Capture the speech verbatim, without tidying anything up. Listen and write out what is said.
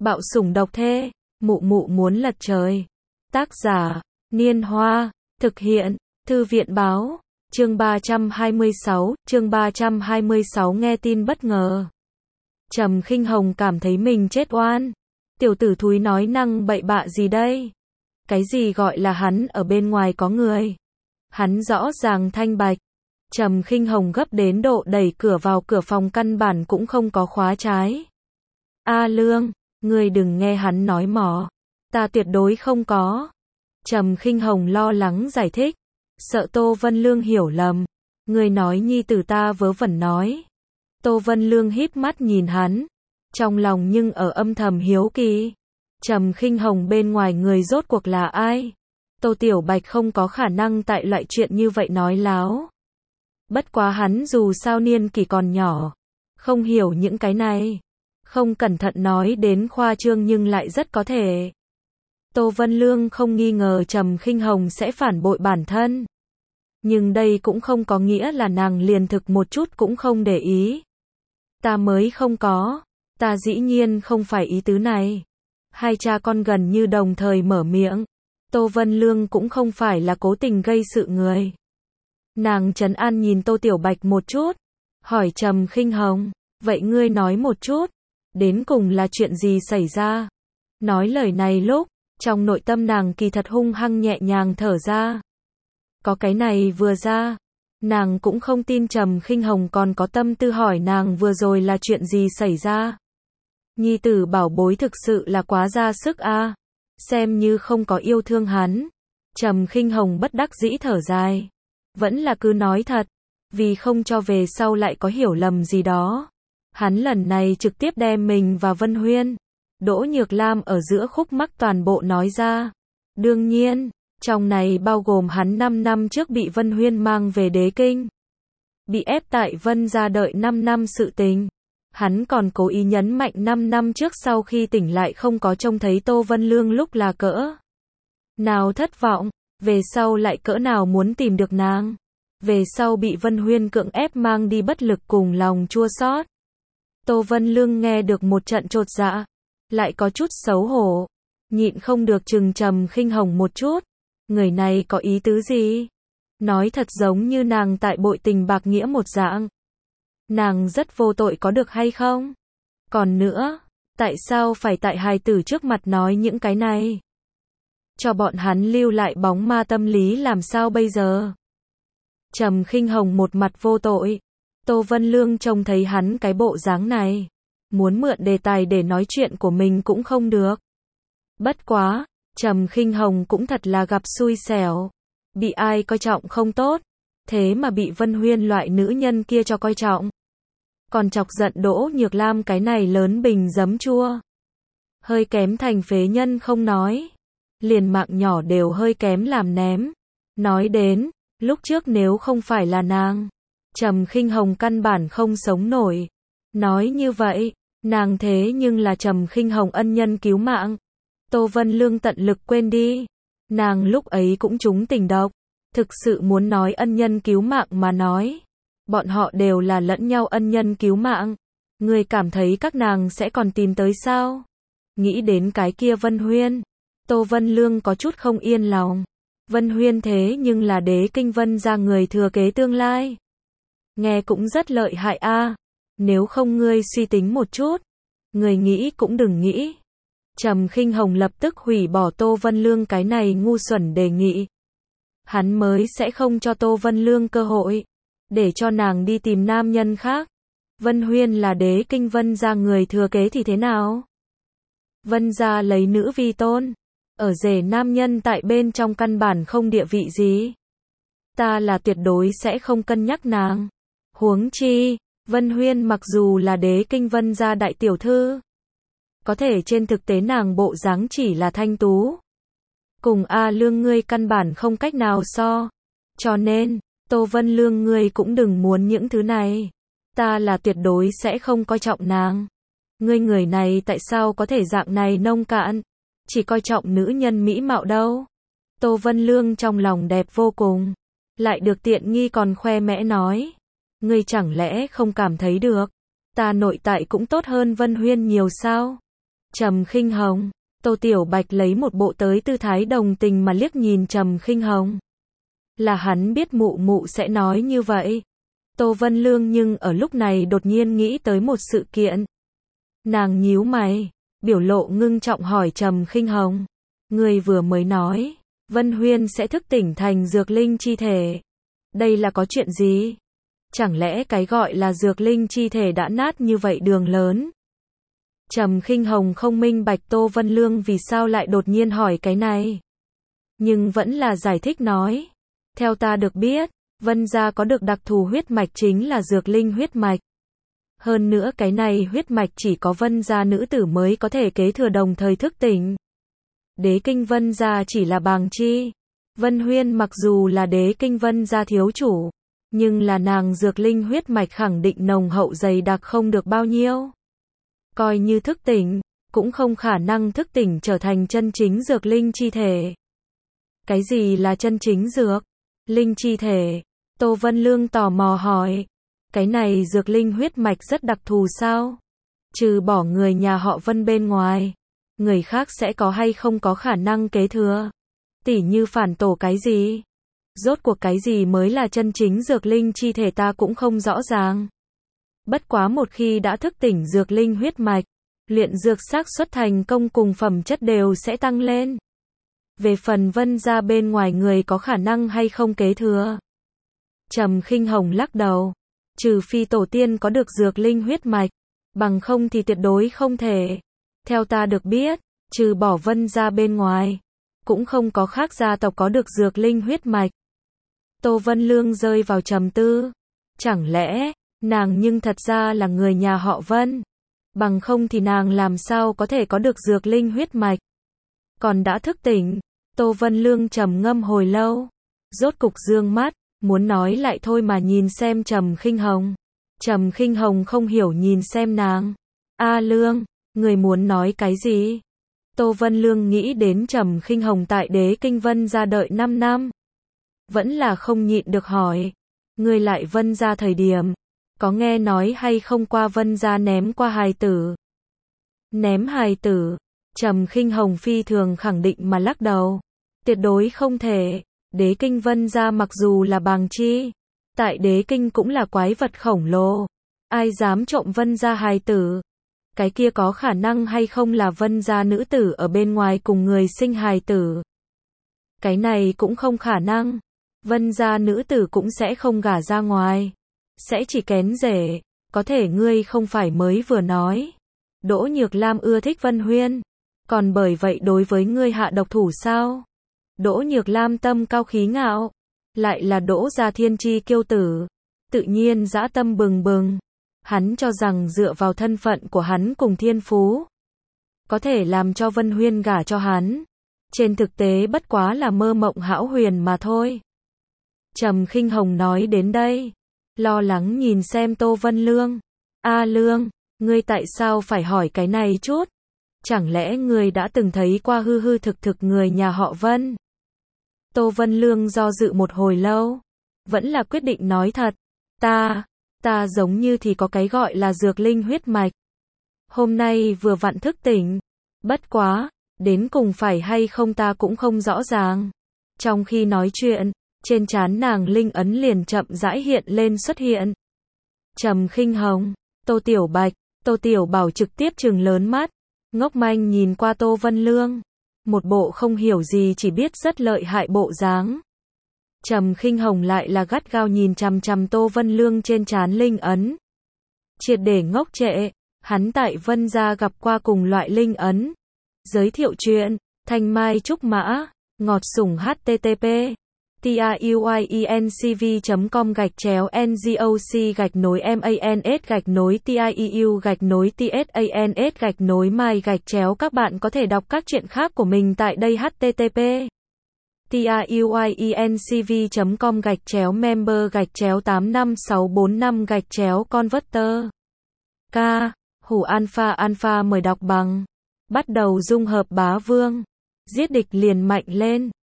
Bạo sủng độc thê, mụ mụ muốn lật trời. Tác giả, Niên Hoa, thực hiện, Thư viện báo, chương ba trăm hai mươi sáu, chương ba trăm hai mươi sáu nghe tin bất ngờ. Trầm Khinh Hồng cảm thấy mình chết oan. Tiểu tử thúi nói năng bậy bạ gì đây? Cái gì gọi là hắn ở bên ngoài có người? Hắn rõ ràng thanh bạch. Trầm Khinh Hồng gấp đến độ đẩy cửa vào, cửa phòng căn bản cũng không có khóa trái. A Lương, ngươi đừng nghe hắn nói mỏ. Ta tuyệt đối không có. Trầm Khinh Hồng lo lắng giải thích. Sợ Tô Vân Lương hiểu lầm. Ngươi nói nhi tử ta vớ vẩn nói. Tô Vân Lương híp mắt nhìn hắn. Trong lòng nhưng ở âm thầm hiếu kỳ. Trầm Khinh Hồng bên ngoài người rốt cuộc là ai? Tô Tiểu Bạch không có khả năng tại loại chuyện như vậy nói láo. Bất quá hắn dù sao niên kỷ còn nhỏ. Không hiểu những cái này. Không cẩn thận nói đến khoa trương nhưng lại rất có thể. Tô Vân Lương không nghi ngờ Trầm Khinh Hồng sẽ phản bội bản thân. Nhưng đây cũng không có nghĩa là nàng liền thực một chút cũng không để ý. Ta mới không có. Ta dĩ nhiên không phải ý tứ này. Hai cha con gần như đồng thời mở miệng. Tô Vân Lương cũng không phải là cố tình gây sự người. Nàng trấn an nhìn Tô Tiểu Bạch một chút. Hỏi Trầm Khinh Hồng. Vậy ngươi nói một chút. Đến cùng là chuyện gì xảy ra? Nói lời này lúc. Trong nội tâm nàng kỳ thật hung hăng nhẹ nhàng thở ra. Có cái này vừa ra. Nàng cũng không tin Trầm Khinh Hồng còn có tâm tư hỏi nàng vừa rồi là chuyện gì xảy ra. Nhi tử bảo bối thực sự là quá ra sức a. À. Xem như không có yêu thương hắn. Trầm Khinh Hồng bất đắc dĩ thở dài. Vẫn là cứ nói thật. Vì không cho về sau lại có hiểu lầm gì đó. Hắn lần này trực tiếp đem mình và Vân Huyên, Đỗ Nhược Lam ở giữa khúc mắc toàn bộ nói ra. Đương nhiên, trong này bao gồm hắn năm năm trước bị Vân Huyên mang về Đế Kinh. Bị ép tại Vân gia đợi năm năm sự tình. Hắn còn cố ý nhấn mạnh năm năm trước sau khi tỉnh lại không có trông thấy Tô Vân Lương lúc là cỡ nào thất vọng, về sau lại cỡ nào muốn tìm được nàng. Về sau bị Vân Huyên cưỡng ép mang đi bất lực cùng lòng chua xót. Tô Vân Lương nghe được một trận chột dạ, lại có chút xấu hổ, nhịn không được chừng Trầm Khinh Hồng một chút. Người này có ý tứ gì? Nói thật giống như nàng tại bội tình bạc nghĩa một dạng. Nàng rất vô tội có được hay không? Còn nữa, tại sao phải tại hài tử trước mặt nói những cái này? Cho bọn hắn lưu lại bóng ma tâm lý làm sao bây giờ? Trầm Khinh Hồng một mặt vô tội. Tô Vân Lương trông thấy hắn cái bộ dáng này. Muốn mượn đề tài để nói chuyện của mình cũng không được. Bất quá, Trầm Khinh Hồng cũng thật là gặp xui xẻo. Bị ai coi trọng không tốt. Thế mà bị Vân Huyên loại nữ nhân kia cho coi trọng. Còn chọc giận Đỗ Nhược Lam cái này lớn bình giấm chua. Hơi kém thành phế nhân không nói. Liền mạng nhỏ đều hơi kém làm ném. Nói đến, lúc trước nếu không phải là nàng, Trầm Khinh Hồng căn bản không sống nổi. Nói như vậy, nàng thế nhưng là Trầm Khinh Hồng ân nhân cứu mạng. Tô Vân Lương tận lực quên đi. Nàng lúc ấy cũng trúng tình độc. Thực sự muốn nói ân nhân cứu mạng mà nói. Bọn họ đều là lẫn nhau ân nhân cứu mạng. Người cảm thấy các nàng sẽ còn tìm tới sao? Nghĩ đến cái kia Vân Huyên. Tô Vân Lương có chút không yên lòng. Vân Huyên thế nhưng là Đế Kinh Vân gia người thừa kế tương lai. Nghe cũng rất lợi hại a. À. Nếu không ngươi suy tính một chút. Người nghĩ cũng đừng nghĩ. Trầm Khinh Hồng lập tức hủy bỏ Tô Vân Lương cái này ngu xuẩn đề nghị. Hắn mới sẽ không cho Tô Vân Lương cơ hội. Để cho nàng đi tìm nam nhân khác. Vân Huyên là Đế Kinh Vân gia người thừa kế thì thế nào? Vân gia lấy nữ vi tôn. Ở rể nam nhân tại bên trong căn bản không địa vị gì. Ta là tuyệt đối sẽ không cân nhắc nàng. Huống chi, Vân Huyên mặc dù là Đế Kinh Vân gia đại tiểu thư. Có thể trên thực tế nàng bộ dáng chỉ là thanh tú. Cùng A Lương ngươi căn bản không cách nào so. Cho nên, Tô Vân Lương ngươi cũng đừng muốn những thứ này. Ta là tuyệt đối sẽ không coi trọng nàng. Ngươi người này tại sao có thể dạng này nông cạn? Chỉ coi trọng nữ nhân mỹ mạo đâu. Tô Vân Lương trong lòng đẹp vô cùng. Lại được tiện nghi còn khoe mẽ nói. Ngươi chẳng lẽ không cảm thấy được. Ta nội tại cũng tốt hơn Vân Huyên nhiều sao? Trầm Khinh Hồng. Tô Tiểu Bạch lấy một bộ tới tư thái đồng tình mà liếc nhìn Trầm Khinh Hồng. Là hắn biết mụ mụ sẽ nói như vậy. Tô Vân Lương nhưng ở lúc này đột nhiên nghĩ tới một sự kiện. Nàng nhíu mày, biểu lộ ngưng trọng hỏi Trầm Khinh Hồng. Người vừa mới nói, Vân Huyên sẽ thức tỉnh thành dược linh chi thể. Đây là có chuyện gì? Chẳng lẽ cái gọi là dược linh chi thể đã nát như vậy đường lớn? Trầm Khinh Hồng không minh bạch Tô Vân Lương vì sao lại đột nhiên hỏi cái này. Nhưng vẫn là giải thích nói. Theo ta được biết, Vân gia có được đặc thù huyết mạch chính là dược linh huyết mạch. Hơn nữa cái này huyết mạch chỉ có Vân gia nữ tử mới có thể kế thừa đồng thời thức tỉnh. Đế kinh Vân gia chỉ là bàng chi. Vân Huyên mặc dù là đế kinh Vân gia thiếu chủ, nhưng là nàng dược linh huyết mạch khẳng định nồng hậu dày đặc không được bao nhiêu. Coi như thức tỉnh, cũng không khả năng thức tỉnh trở thành chân chính dược linh chi thể. Cái gì là chân chính dược linh chi thể? Tô Vân Lương tò mò hỏi. Cái này dược linh huyết mạch rất đặc thù sao? Trừ bỏ người nhà họ Vân bên ngoài, người khác sẽ có hay không có khả năng kế thừa? Tỉ như phản tổ cái gì? Rốt cuộc cái gì mới là chân chính dược linh chi thể ta cũng không rõ ràng. Bất quá một khi đã thức tỉnh dược linh huyết mạch, luyện dược xác suất thành công cùng phẩm chất đều sẽ tăng lên. Về phần Vân gia bên ngoài người có khả năng hay không kế thừa? Trầm Khinh Hồng lắc đầu. Trừ phi tổ tiên có được dược linh huyết mạch, bằng không thì tuyệt đối không thể. Theo ta được biết, trừ bỏ Vân gia bên ngoài, cũng không có khác gia tộc có được dược linh huyết mạch. Tô Vân Lương rơi vào trầm tư. Chẳng lẽ, nàng nhưng thật ra là người nhà họ Vân? Bằng không thì nàng làm sao có thể có được dược linh huyết mạch? Còn đã thức tỉnh, Tô Vân Lương trầm ngâm hồi lâu. Rốt cục dương mắt, muốn nói lại thôi mà nhìn xem Trầm Khinh Hồng. Trầm Khinh Hồng không hiểu nhìn xem nàng. A Lương, người muốn nói cái gì? Tô Vân Lương nghĩ đến Trầm Khinh Hồng tại đế kinh Vân gia đợi năm năm. Vẫn là không nhịn được hỏi. Người lại Vân gia thời điểm, có nghe nói hay không qua Vân gia ném qua hài tử? Ném hài tử? Trầm Khinh Hồng phi thường khẳng định mà lắc đầu. Tuyệt đối không thể. Đế kinh Vân gia mặc dù là bàng chi, tại đế kinh cũng là quái vật khổng lồ. Ai dám trộm Vân gia hài tử? Cái kia có khả năng hay không là Vân gia nữ tử ở bên ngoài cùng người sinh hài tử? Cái này cũng không khả năng. Vân gia nữ tử cũng sẽ không gả ra ngoài. Sẽ chỉ kén rể. Có thể ngươi không phải mới vừa nói. Đỗ Nhược Lam ưa thích Vân Huyên. Còn bởi vậy đối với ngươi hạ độc thủ sao? Đỗ Nhược Lam tâm cao khí ngạo. Lại là Đỗ gia thiên chi kiêu tử. Tự nhiên dã tâm bừng bừng. Hắn cho rằng dựa vào thân phận của hắn cùng thiên phú, có thể làm cho Vân Huyên gả cho hắn. Trên thực tế bất quá là mơ mộng hão huyền mà thôi. Trầm Khinh Hồng nói đến đây, lo lắng nhìn xem Tô Vân Lương. A Lương, ngươi tại sao phải hỏi cái này chút? Chẳng lẽ ngươi đã từng thấy qua hư hư thực thực người nhà họ Vân? Tô Vân Lương do dự một hồi lâu, vẫn là quyết định nói thật. Ta, ta giống như thì có cái gọi là dược linh huyết mạch. Hôm nay vừa vặn thức tỉnh. Bất quá, đến cùng phải hay không ta cũng không rõ ràng. Trong khi nói chuyện, trên trán nàng linh ấn liền chậm rãi hiện lên xuất hiện. Trầm Khinh Hồng, Tô Tiểu Bạch, Tô Tiểu Bảo trực tiếp trừng lớn mắt, ngốc manh nhìn qua Tô Vân Lương, một bộ không hiểu gì chỉ biết rất lợi hại bộ dáng. Trầm Khinh Hồng lại là gắt gao nhìn chằm chằm Tô Vân Lương trên trán linh ấn. Triệt để ngốc trệ, hắn tại Vân gia gặp qua cùng loại linh ấn. Giới thiệu chuyện, Thanh Mai Trúc Mã, ngọt sủng http tiuyencv chấm com gạch chéo ngoc gạch nối mans gạch nối tieu gạch nối tsans gạch nối mai gạch chéo. Các bạn có thể đọc các chuyện khác của mình tại đây. Http tiuyencv chấm com gạch chéo member gạch chéo tám năm sáu bốn năm gạch chéo converter. K. Hủ alpha alpha mời đọc bằng. Bắt đầu dung hợp bá vương. Giết địch liền mạnh lên.